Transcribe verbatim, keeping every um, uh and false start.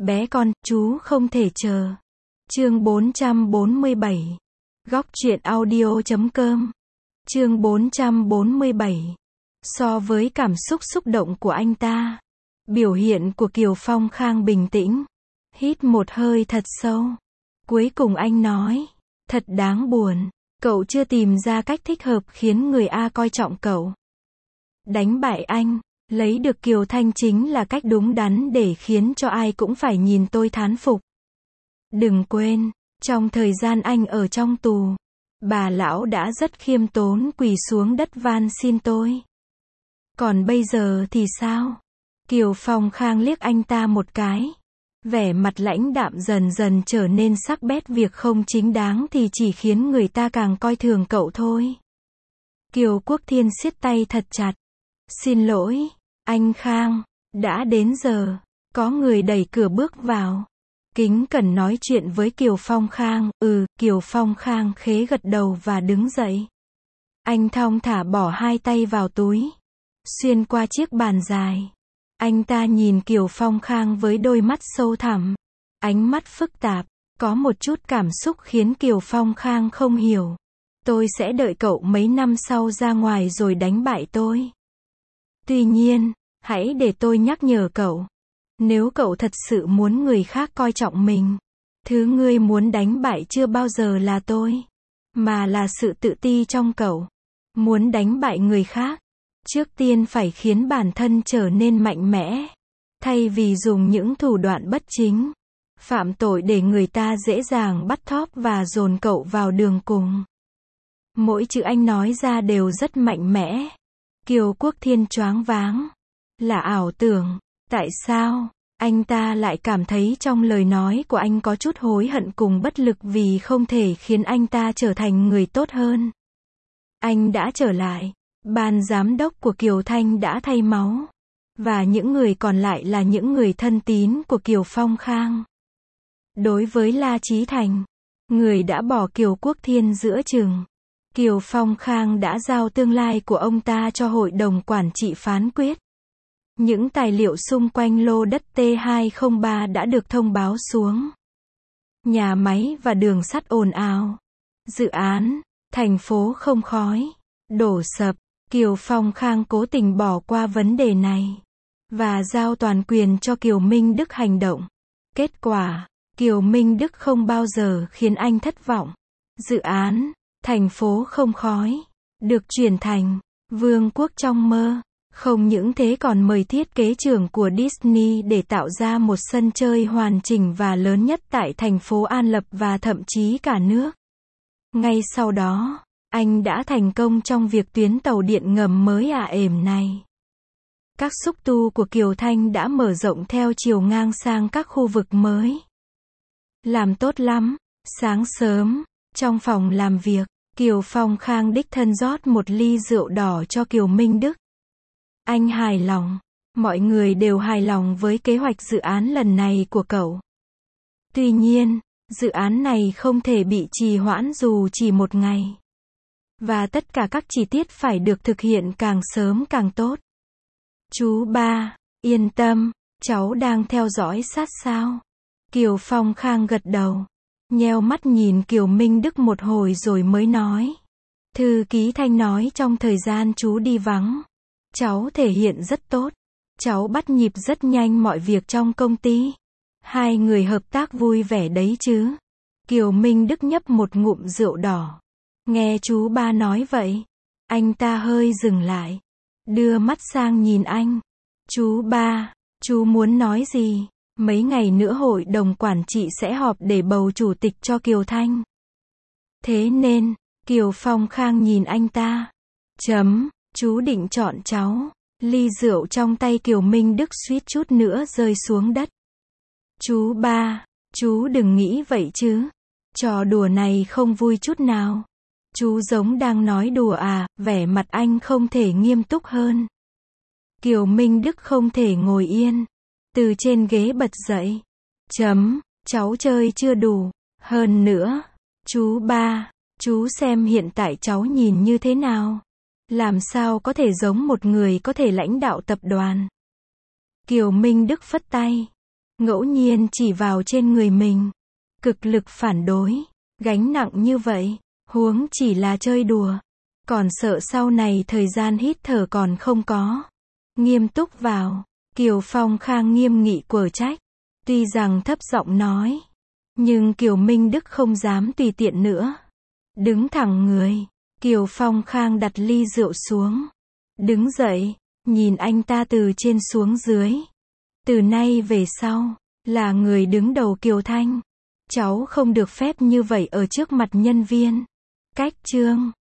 Bé con, chú không thể chờ. Chương bốn trăm bốn mươi bảy. Góc truyện audio chấm com. Chương bốn trăm bốn mươi bảy. So với cảm xúc xúc động của anh ta, biểu hiện của Kiều Phong Khang bình tĩnh. Hít một hơi thật sâu. Cuối cùng anh nói, thật đáng buồn, cậu chưa tìm ra cách thích hợp khiến người A coi trọng cậu. Đánh bại anh, lấy được Kiều Thanh chính là cách đúng đắn để khiến cho ai cũng phải nhìn tôi thán phục. Đừng quên, trong thời gian anh ở trong tù, bà lão đã rất khiêm tốn quỳ xuống đất van xin tôi. Còn bây giờ thì sao? Kiều Phong Khang liếc anh ta một cái. Vẻ mặt lãnh đạm dần dần trở nên sắc bét, việc không chính đáng thì chỉ khiến người ta càng coi thường cậu thôi. Kiều Quốc Thiên siết tay thật chặt. Xin lỗi, anh Khang, đã đến giờ. Có người đẩy cửa bước vào. Kính cẩn nói chuyện với Kiều Phong Khang. Ừ, Kiều Phong Khang khế gật đầu và đứng dậy. Anh thong thả bỏ hai tay vào túi. Xuyên qua chiếc bàn dài. Anh ta nhìn Kiều Phong Khang với đôi mắt sâu thẳm. Ánh mắt phức tạp. Có một chút cảm xúc khiến Kiều Phong Khang không hiểu. Tôi sẽ đợi cậu mấy năm sau ra ngoài rồi đánh bại tôi. Tuy nhiên, hãy để tôi nhắc nhở cậu. Nếu cậu thật sự muốn người khác coi trọng mình, thứ ngươi muốn đánh bại chưa bao giờ là tôi, mà là sự tự ti trong cậu. Muốn đánh bại người khác, trước tiên phải khiến bản thân trở nên mạnh mẽ, thay vì dùng những thủ đoạn bất chính, phạm tội để người ta dễ dàng bắt thóp và dồn cậu vào đường cùng. Mỗi chữ anh nói ra đều rất mạnh mẽ. Kiều Quốc Thiên choáng váng. Là ảo tưởng. Tại sao? Anh ta lại cảm thấy trong lời nói của anh có chút hối hận cùng bất lực vì không thể khiến anh ta trở thành người tốt hơn. Anh đã trở lại. Ban giám đốc của Kiều Thanh đã thay máu. Và những người còn lại là những người thân tín của Kiều Phong Khang. Đối với La Chí Thành, người đã bỏ Kiều Quốc Thiên giữa chừng, Kiều Phong Khang đã giao tương lai của ông ta cho hội đồng quản trị phán quyết. Những tài liệu xung quanh lô đất T hai không ba đã được thông báo xuống. Nhà máy và đường sắt ồn ào. Dự án, thành phố không khói, đổ sập. Kiều Phong Khang cố tình bỏ qua vấn đề này. Và giao toàn quyền cho Kiều Minh Đức hành động. Kết quả, Kiều Minh Đức không bao giờ khiến anh thất vọng. Dự án, thành phố không khói, được chuyển thành vương quốc trong mơ. Không những thế còn mời thiết kế trưởng của Disney để tạo ra một sân chơi hoàn chỉnh và lớn nhất tại thành phố An Lập và thậm chí cả nước. Ngay sau đó, anh đã thành công trong việc tuyến tàu điện ngầm mới ả ềm này. Các xúc tu của Kiều Thanh đã mở rộng theo chiều ngang sang các khu vực mới. Làm tốt lắm. Sáng sớm, trong phòng làm việc, Kiều Phong Khang đích thân rót một ly rượu đỏ cho Kiều Minh Đức. Anh hài lòng. Mọi người đều hài lòng với kế hoạch dự án lần này của cậu. Tuy nhiên, dự án này không thể bị trì hoãn dù chỉ một ngày. Và tất cả các chi tiết phải được thực hiện càng sớm càng tốt. Chú ba, yên tâm, cháu đang theo dõi sát sao. Kiều Phong Khang gật đầu. Nheo mắt nhìn Kiều Minh Đức một hồi rồi mới nói. Thư ký Thanh nói trong thời gian chú đi vắng, cháu thể hiện rất tốt. Cháu bắt nhịp rất nhanh mọi việc trong công ty. Hai người hợp tác vui vẻ đấy chứ. Kiều Minh Đức nhấp một ngụm rượu đỏ. Nghe chú ba nói vậy, anh ta hơi dừng lại. Đưa mắt sang nhìn anh. Chú ba, chú muốn nói gì? Mấy ngày nữa hội đồng quản trị sẽ họp để bầu chủ tịch cho Kiều Thanh. Thế nên, Kiều Phong Khang nhìn anh ta. Chấm, chú định chọn cháu. Ly rượu trong tay Kiều Minh Đức suýt chút nữa rơi xuống đất. Chú ba, chú đừng nghĩ vậy chứ. Trò đùa này không vui chút nào. Chú giống đang nói đùa à, vẻ mặt anh không thể nghiêm túc hơn. Kiều Minh Đức không thể ngồi yên. Từ trên ghế bật dậy. Chấm, cháu chơi chưa đủ. Hơn nữa, chú ba, chú xem hiện tại cháu nhìn như thế nào. Làm sao có thể giống một người có thể lãnh đạo tập đoàn. Kiều Minh Đức phất tay. ngẫu nhiên chỉ vào trên người mình. Cực lực phản đối, gánh nặng như vậy, huống chỉ là chơi đùa. Còn sợ sau này thời gian hít thở còn không có. Nghiêm túc vào, Kiều Phong Khang nghiêm nghị quở trách. Tuy rằng thấp giọng nói, nhưng Kiều Minh Đức không dám tùy tiện nữa. Đứng thẳng người, Kiều Phong Khang đặt ly rượu xuống. Đứng dậy, nhìn anh ta từ trên xuống dưới. Từ nay về sau, là người đứng đầu Kiều Thanh. Cháu không được phép như vậy ở trước mặt nhân viên. Cách chương